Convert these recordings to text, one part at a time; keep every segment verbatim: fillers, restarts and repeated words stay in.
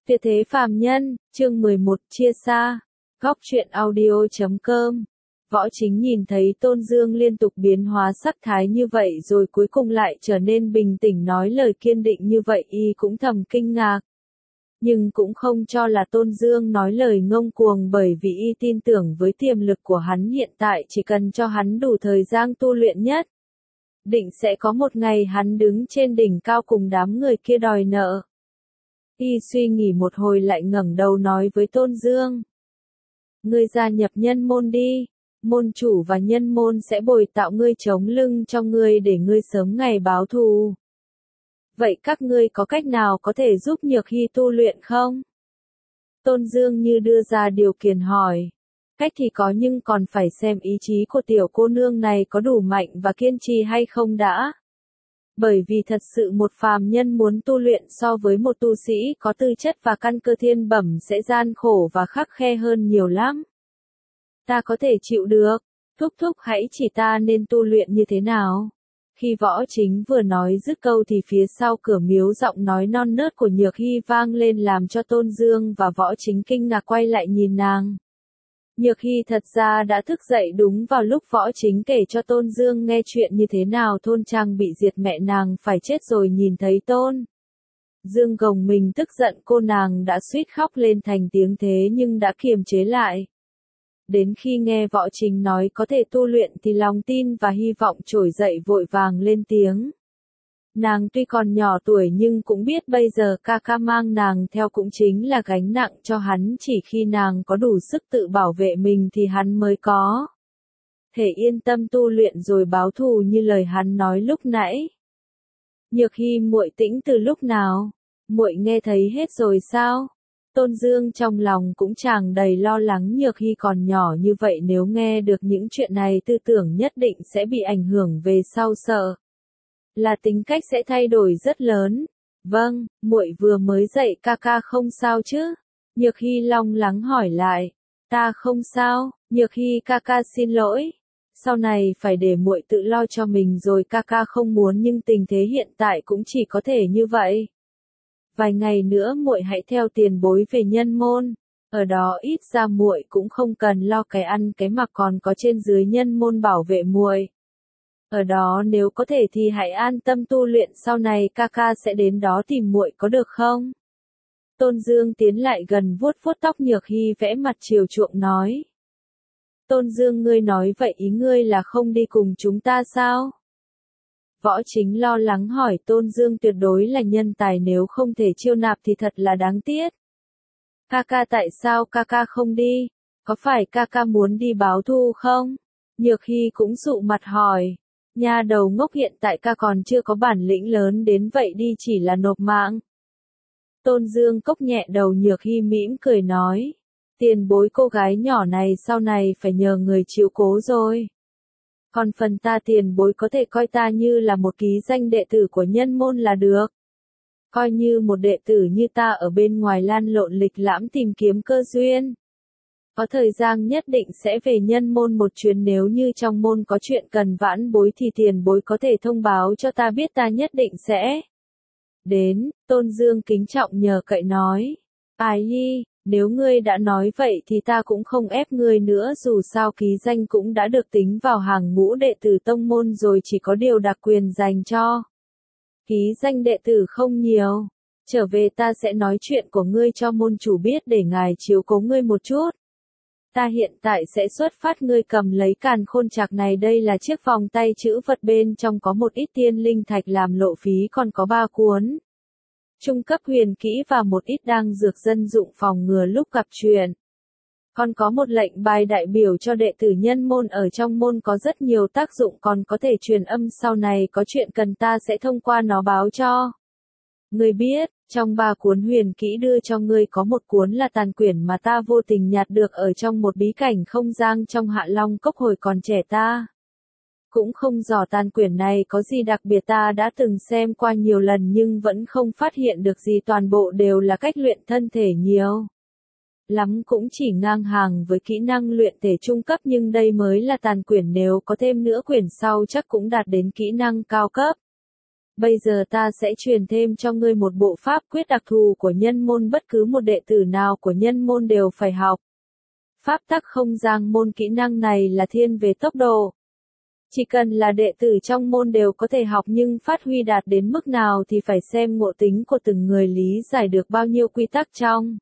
Tuyệt thế phàm nhân, chương mười một, chia xa. Góc truyện audio chấm com. Võ Chính nhìn thấy Tôn Dương liên tục biến hóa sắc thái như vậy rồi cuối cùng lại trở nên bình tĩnh nói lời kiên định như vậy, y cũng thầm kinh ngạc. Nhưng cũng không cho là Tôn Dương nói lời ngông cuồng, bởi vì y tin tưởng với tiềm lực của hắn hiện tại, chỉ cần cho hắn đủ thời gian tu luyện nhất, định sẽ có một ngày hắn đứng trên đỉnh cao cùng đám người kia đòi nợ. Y suy nghĩ một hồi lại ngẩng đầu nói với Tôn Dương. Ngươi gia nhập nhân môn đi, môn chủ và nhân môn sẽ bồi tạo ngươi chống lưng cho ngươi để ngươi sớm ngày báo thù. Vậy các ngươi có cách nào có thể giúp Nhược Hy tu luyện không? Tôn Dương như đưa ra điều kiện hỏi. Cách thì có, nhưng còn phải xem ý chí của tiểu cô nương này có đủ mạnh và kiên trì hay không đã. Bởi vì thật sự một phàm nhân muốn tu luyện so với một tu sĩ có tư chất và căn cơ thiên bẩm sẽ gian khổ và khắc khe hơn nhiều lắm. Ta có thể chịu được, thúc thúc hãy chỉ ta nên tu luyện như thế nào. Khi Võ Chính vừa nói dứt câu thì phía sau cửa miếu giọng nói non nớt của Nhược Hy vang lên làm cho Tôn Dương và Võ Chính kinh ngạc quay lại nhìn nàng. Nhược Hy thật ra đã thức dậy đúng vào lúc Võ Chính kể cho Tôn Dương nghe chuyện như thế nào thôn trang bị diệt mẹ nàng phải chết rồi. Nhìn thấy Tôn Dương gồng mình tức giận, cô nàng đã suýt khóc lên thành tiếng thế nhưng đã kiềm chế lại. Đến khi nghe Võ Chính nói có thể tu luyện thì lòng tin và hy vọng trỗi dậy, vội vàng lên tiếng. Nàng tuy còn nhỏ tuổi nhưng cũng biết bây giờ ca ca mang nàng theo cũng chính là gánh nặng cho hắn, chỉ khi nàng có đủ sức tự bảo vệ mình thì hắn mới có thể yên tâm tu luyện rồi báo thù như lời hắn nói lúc nãy. Nhược Hy muội tĩnh từ lúc nào? Muội nghe thấy hết rồi sao? Tôn Dương trong lòng cũng tràn đầy lo lắng, Nhược Hy còn nhỏ như vậy nếu nghe được những chuyện này tư tưởng nhất định sẽ bị ảnh hưởng về sau, sợ là tính cách sẽ thay đổi rất lớn. Vâng, muội vừa mới dậy, ca ca không sao chứ? Nhược Hy long lắng hỏi lại. Ta không sao, Nhược Hy ca ca xin lỗi. Sau này phải để muội tự lo cho mình rồi, ca ca không muốn nhưng tình thế hiện tại cũng chỉ có thể như vậy. Vài ngày nữa muội hãy theo tiền bối về nhân môn, ở đó ít ra muội cũng không cần lo cái ăn cái mặc, còn có trên dưới nhân môn bảo vệ muội. Ở đó nếu có thể thì hãy an tâm tu luyện, sau này ca ca sẽ đến đó tìm muội có được không? Tôn Dương tiến lại gần vuốt vuốt tóc Nhược Hy, vẽ mặt chiều chuộng nói. Tôn Dương, ngươi nói vậy ý ngươi là không đi cùng chúng ta sao? Võ Chính lo lắng hỏi. Tôn Dương tuyệt đối là nhân tài, nếu không thể chiêu nạp thì thật là đáng tiếc. Ca ca, tại sao ca ca không đi? Có phải ca ca muốn đi báo thù không? Nhược Hy cũng sụ mặt hỏi. Nha đầu ngốc, hiện tại ca còn chưa có bản lĩnh lớn đến vậy, đi chỉ là nộp mạng. Tôn Dương cốc nhẹ đầu. Nhược Hy mỉm cười nói. Tiền bối, cô gái nhỏ này sau này phải nhờ người chiếu cố rồi. Còn phần ta, tiền bối có thể coi ta như là một ký danh đệ tử của nhân môn là được. Coi như một đệ tử như ta ở bên ngoài lan lộn lịch lãm tìm kiếm cơ duyên. Có thời gian nhất định sẽ về nhân môn một chuyến, nếu như trong môn có chuyện cần vãn bối thì tiền bối có thể thông báo cho ta biết, ta nhất định sẽ đến. Tôn Dương kính trọng nhờ cậy nói. Ái nhi, nếu ngươi đã nói vậy thì ta cũng không ép ngươi nữa, dù sao ký danh cũng đã được tính vào hàng ngũ đệ tử tông môn rồi, chỉ có điều đặc quyền dành cho ký danh đệ tử không nhiều. Trở về ta sẽ nói chuyện của ngươi cho môn chủ biết để ngài chiếu cố ngươi một chút. Ta hiện tại sẽ xuất phát, ngươi cầm lấy càn khôn trạc này, đây là chiếc vòng tay chữ vật, bên trong có một ít tiên linh thạch làm lộ phí, còn có ba cuốn trung cấp huyền kỹ và một ít đan dược dân dụng phòng ngừa lúc gặp chuyện. Còn có một lệnh bài đại biểu cho đệ tử nhân môn ở trong môn, có rất nhiều tác dụng, còn có thể truyền âm, sau này có chuyện cần ta sẽ thông qua nó báo cho ngươi biết. Trong ba cuốn huyền kỹ đưa cho ngươi có một cuốn là tàn quyển mà ta vô tình nhặt được ở trong một bí cảnh không gian trong Hạ Long Cốc hồi còn trẻ, ta cũng không rõ tàn quyển này có gì đặc biệt, ta đã từng xem qua nhiều lần nhưng vẫn không phát hiện được gì, toàn bộ đều là cách luyện thân thể, nhiều lắm cũng chỉ ngang hàng với kỹ năng luyện thể trung cấp, nhưng đây mới là tàn quyển, nếu có thêm nữa quyển sau chắc cũng đạt đến kỹ năng cao cấp. Bây giờ ta sẽ truyền thêm cho ngươi một bộ pháp quyết đặc thù của nhân môn, bất cứ một đệ tử nào của nhân môn đều phải học. Pháp tắc không gian môn, kỹ năng này là thiên về tốc độ. Chỉ cần là đệ tử trong môn đều có thể học, nhưng phát huy đạt đến mức nào thì phải xem ngộ tính của từng người, lý giải được bao nhiêu quy tắc trong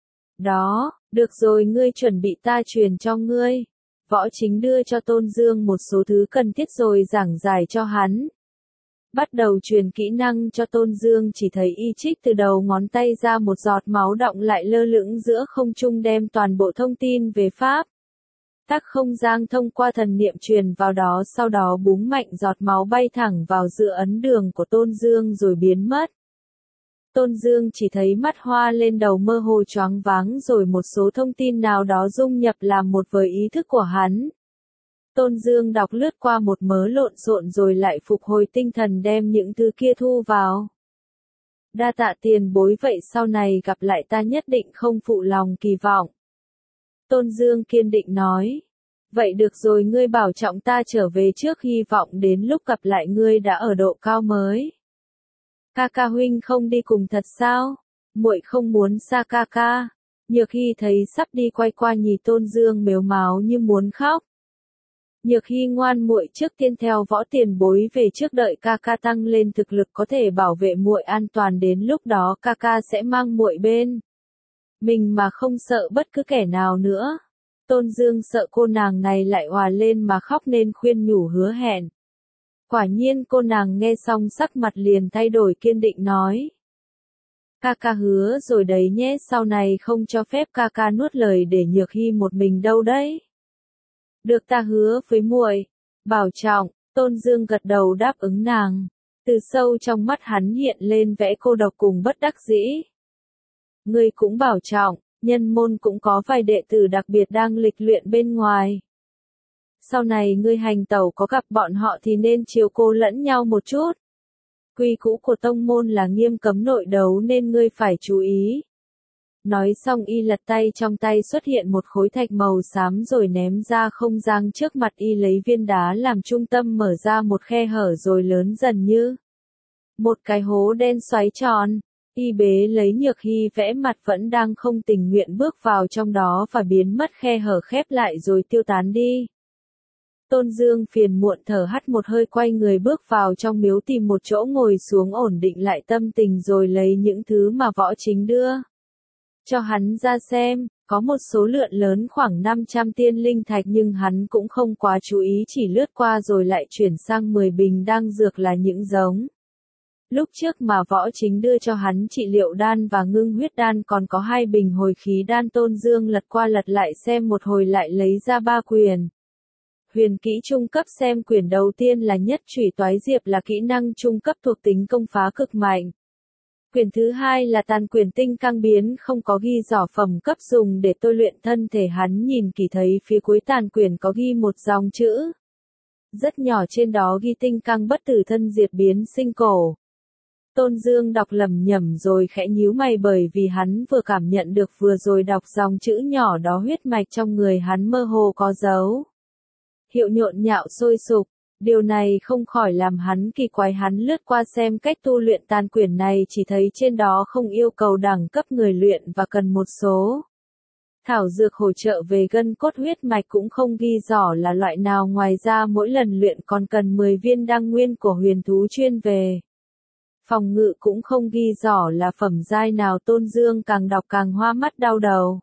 đó. Được rồi, ngươi chuẩn bị, ta truyền cho ngươi. Võ Chính đưa cho Tôn Dương một số thứ cần thiết rồi giảng giải cho hắn. Bắt đầu truyền kỹ năng cho Tôn Dương, chỉ thấy y trích từ đầu ngón tay ra một giọt máu đọng lại lơ lửng giữa không trung, đem toàn bộ thông tin về pháp tắc không gian thông qua thần niệm truyền vào đó, sau đó búng mạnh, giọt máu bay thẳng vào giữa ấn đường của Tôn Dương rồi biến mất. Tôn Dương chỉ thấy mắt hoa lên, đầu mơ hồ choáng váng, rồi một số thông tin nào đó dung nhập làm một với ý thức của hắn. Tôn Dương đọc lướt qua một mớ lộn xộn rồi lại phục hồi tinh thần, đem những thứ kia thu vào. Đa tạ tiền bối, vậy sau này gặp lại ta nhất định không phụ lòng kỳ vọng. Tôn Dương kiên định nói. Vậy được rồi, ngươi bảo trọng, ta trở về trước, hy vọng đến lúc gặp lại ngươi đã ở độ cao mới. Ca ca huynh không đi cùng thật sao? Muội không muốn xa ca ca. Nhược Hy thấy sắp đi quay qua nhìn Tôn Dương mếu máo như muốn khóc. Nhược Hy ngoan, muội trước tiên theo Võ tiền bối về trước, đợi ca ca tăng lên thực lực có thể bảo vệ muội an toàn, đến lúc đó ca ca sẽ mang muội bên mình mà không sợ bất cứ kẻ nào nữa. Tôn Dương sợ cô nàng này lại òa lên mà khóc nên khuyên nhủ hứa hẹn. Quả nhiên cô nàng nghe xong sắc mặt liền thay đổi, kiên định nói. Ca ca hứa rồi đấy nhé, sau này không cho phép ca ca nuốt lời để Nhược Hy một mình đâu đấy. Được, ta hứa với muội. Bảo trọng. Tôn Dương gật đầu đáp ứng nàng. Từ sâu trong mắt hắn hiện lên vẻ cô độc cùng bất đắc dĩ. Ngươi cũng bảo trọng, nhân môn cũng có vài đệ tử đặc biệt đang lịch luyện bên ngoài. Sau này ngươi hành tẩu có gặp bọn họ thì nên chiếu cố lẫn nhau một chút. Quy củ của tông môn là nghiêm cấm nội đấu nên ngươi phải chú ý. Nói xong y lật tay, trong tay xuất hiện một khối thạch màu xám rồi ném ra không gian trước mặt y, lấy viên đá làm trung tâm mở ra một khe hở rồi lớn dần như một cái hố đen xoáy tròn. Y bế lấy Nhược Hy, vẽ mặt vẫn đang không tình nguyện bước vào trong đó và biến mất, khe hở khép lại rồi tiêu tán đi. Tôn Dương phiền muộn thở hắt một hơi, quay người bước vào trong miếu, tìm một chỗ ngồi xuống ổn định lại tâm tình rồi lấy những thứ mà Võ Chính đưa cho hắn ra xem. Có một số lượng lớn khoảng năm trăm tiên linh thạch nhưng hắn cũng không quá chú ý, chỉ lướt qua rồi lại chuyển sang mười bình đan dược, là những giống lúc trước mà Võ Chính đưa cho hắn trị liệu đan và ngưng huyết đan, còn có hai bình hồi khí đan. Tôn Dương lật qua lật lại xem một hồi lại lấy ra ba quyền huyền kỹ trung cấp xem. Quyền đầu tiên là Nhất Chủy Toái Diệp, là kỹ năng trung cấp thuộc tính công phá cực mạnh. Quyền thứ hai là Tàn Quyền Tinh Cang Biến, không có ghi rõ phẩm cấp, dùng để tôi luyện thân thể. Hắn nhìn kỹ thấy phía cuối tàn quyền có ghi một dòng chữ rất nhỏ, trên đó ghi tinh cang bất tử, thân diệt biến sinh cổ. Tôn Dương đọc lẩm nhẩm rồi khẽ nhíu mày, bởi vì hắn vừa cảm nhận được vừa rồi đọc dòng chữ nhỏ đó, huyết mạch trong người hắn mơ hồ có dấu hiệu nhộn nhạo sôi sục. Điều này không khỏi làm hắn kỳ quái. Hắn lướt qua xem cách tu luyện tàn quyền này, chỉ thấy trên đó không yêu cầu đẳng cấp người luyện và cần một số thảo dược hỗ trợ về gân cốt, huyết mạch cũng không ghi rõ là loại nào. Ngoài ra mỗi lần luyện còn cần mười viên đăng nguyên của huyền thú chuyên về phòng ngự, cũng không ghi rõ là phẩm giai nào. Tôn Dương càng đọc càng hoa mắt đau đầu.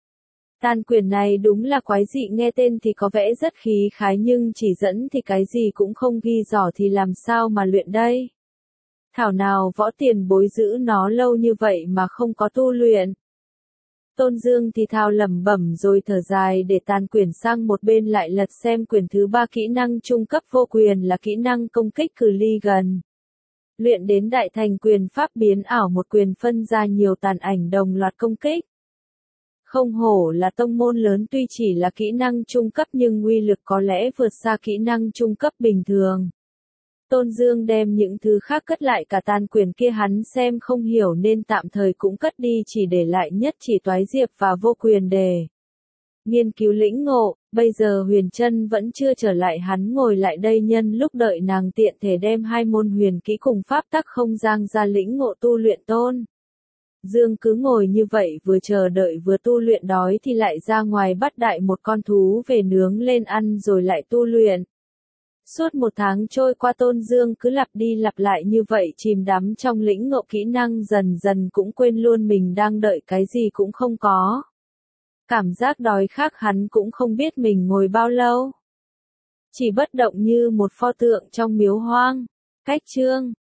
Tàn quyền này đúng là quái dị, nghe tên thì có vẻ rất khí khái nhưng chỉ dẫn thì cái gì cũng không ghi rõ, thì làm sao mà luyện đây? Thảo nào Võ tiền bối giữ nó lâu như vậy mà không có tu luyện? Tôn Dương thì thào lẩm bẩm rồi thở dài, để tàn quyền sang một bên, lại lật xem quyền thứ ba, kỹ năng trung cấp vô quyền, là kỹ năng công kích cự ly gần. Luyện đến đại thành quyền pháp biến ảo, một quyền phân ra nhiều tàn ảnh đồng loạt công kích. Không hổ là tông môn lớn, tuy chỉ là kỹ năng trung cấp nhưng uy lực có lẽ vượt xa kỹ năng trung cấp bình thường. Tôn Dương đem những thứ khác cất lại, cả tàn quyền kia hắn xem không hiểu nên tạm thời cũng cất đi, chỉ để lại Nhất Chỉ Toái Diệp và vô quyền để nghiên cứu lĩnh ngộ, bây giờ Huyền Trân vẫn chưa trở lại, hắn ngồi lại đây nhân lúc đợi nàng tiện thể đem hai môn huyền kỹ cùng pháp tắc không gian ra lĩnh ngộ tu luyện tôn. Dương cứ ngồi như vậy vừa chờ đợi vừa tu luyện, đói thì lại ra ngoài bắt đại một con thú về nướng lên ăn rồi lại tu luyện. Suốt một tháng trôi qua, Tôn Dương cứ lặp đi lặp lại như vậy, chìm đắm trong lĩnh ngộ kỹ năng, dần dần cũng quên luôn mình đang đợi cái gì cũng không có. Cảm giác đói khát hắn cũng không biết mình ngồi bao lâu. Chỉ bất động như một pho tượng trong miếu hoang. Cách chương